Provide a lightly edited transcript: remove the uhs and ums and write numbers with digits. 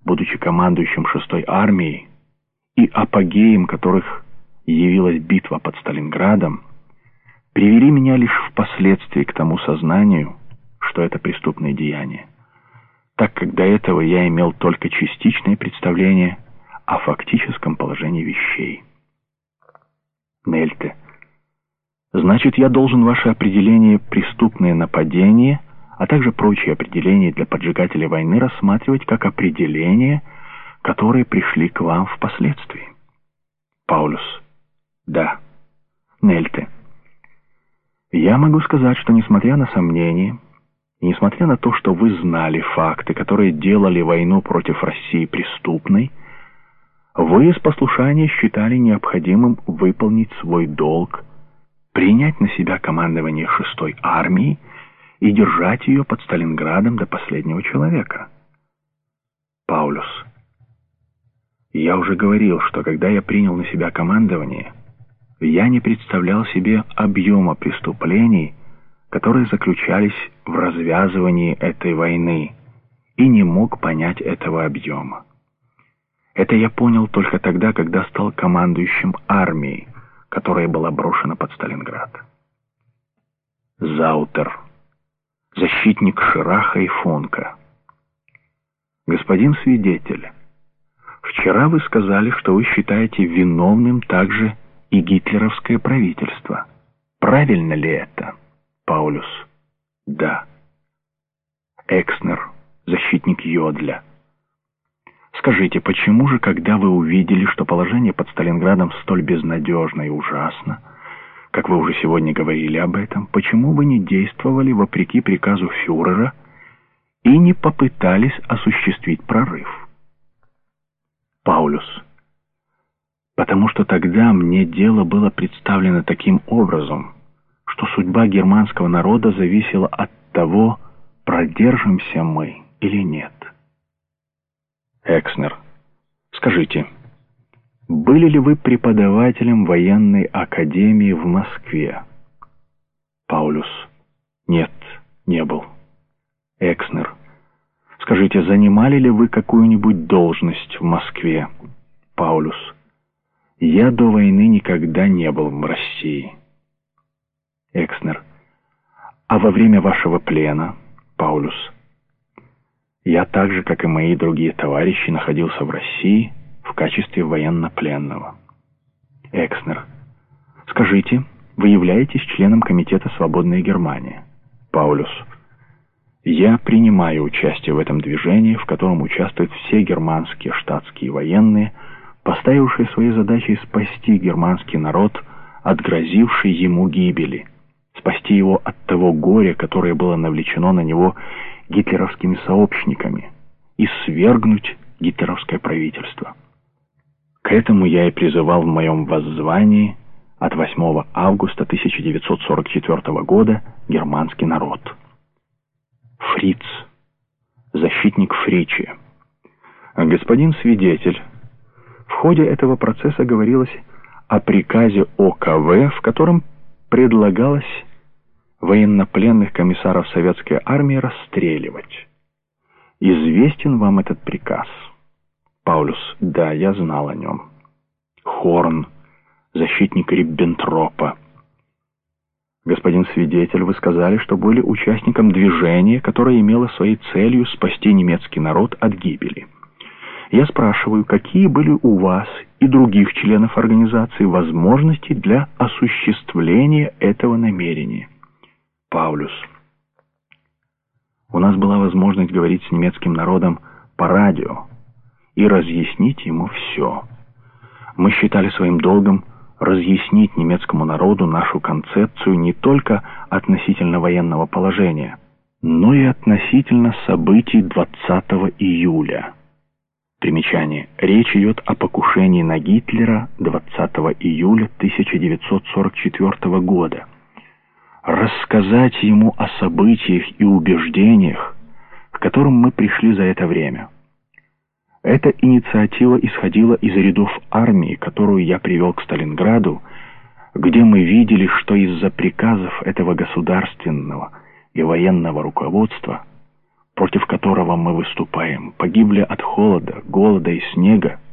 будучи командующим 6-й армией, и апогеем которых явилась битва под Сталинградом, привели меня лишь впоследствии к тому сознанию, что это преступное деяние, так как до этого я имел только частичное представление о фактическом положении вещей. Нельте, значит, я должен ваше определение «преступное нападение», а также прочие определения для поджигателя войны рассматривать как определения, которые пришли к вам впоследствии. Паулюс. Да. Нельте. Я могу сказать, что несмотря на сомнения, и несмотря на то, что вы знали факты, которые делали войну против России преступной, вы из послушания считали необходимым выполнить свой долг, принять на себя командование 6-й армией и держать ее под Сталинградом до последнего человека. Паулюс. Я уже говорил, что когда я принял на себя командование, я не представлял себе объема преступлений, которые заключались в развязывании этой войны, и не мог понять этого объема. Это я понял только тогда, когда стал командующим армией, которая была брошена под Сталинград. Заутер. Защитник Шираха и Фонка. Господин свидетель, вчера вы сказали, что вы считаете виновным также и гитлеровское правительство. Правильно ли это? Паулюс. Да. Экснер. Защитник Йодля. Скажите, почему же, когда вы увидели, что положение под Сталинградом столь безнадежно и ужасно, как вы уже сегодня говорили об этом, почему вы не действовали вопреки приказу фюрера и не попытались осуществить прорыв? Паулюс. Потому что тогда мне дело было представлено таким образом, что судьба германского народа зависела от того, продержимся мы или нет. Экснер. Скажите, были ли вы преподавателем военной академии в Москве? Паулюс. Нет, не был. Экснер. Скажите, занимали ли вы какую-нибудь должность в Москве? Паулюс. Я до войны никогда не был в России. Экснер. А во время вашего плена? Паулюс. Я так же, как и мои другие товарищи, находился в России в качестве военнопленного. Экснер. Скажите, вы являетесь членом Комитета «Свободная Германия»? Паулюс. Я принимаю участие в этом движении, в котором участвуют все германские штатские военные, поставившие своей задачей спасти германский народ от грозившей ему гибели, спасти его от того горя, которое было навлечено на него гитлеровскими сообщниками, и свергнуть гитлеровское правительство. К этому я и призывал в моем воззвании от 8 августа 1944 года германский народ. Фриц. Защитник Фричи. Господин свидетель, в ходе этого процесса говорилось о приказе ОКВ, в котором предлагалось военнопленных комиссаров советской армии расстреливать. Известен вам этот приказ? Паулюс. Да, я знал о нем. Хорн. Защитник Риббентропа. Господин свидетель, вы сказали, что были участником движения, которое имело своей целью спасти немецкий народ от гибели. Я спрашиваю, какие были у вас и других членов организации возможности для осуществления этого намерения? Паулюс. У нас была возможность говорить с немецким народом по радио и разъяснить ему все. Мы считали своим долгом разъяснить немецкому народу нашу концепцию не только относительно военного положения, но и относительно событий 20 июля. Примечание. Речь идет о покушении на Гитлера 20 июля 1944 года. Рассказать ему о событиях и убеждениях, к которым мы пришли за это время. Эта инициатива исходила из рядов армии, которую я привел к Сталинграду, где мы видели, что из-за приказов этого государственного и военного руководства против которого мы выступаем, погибли от холода, голода и снега,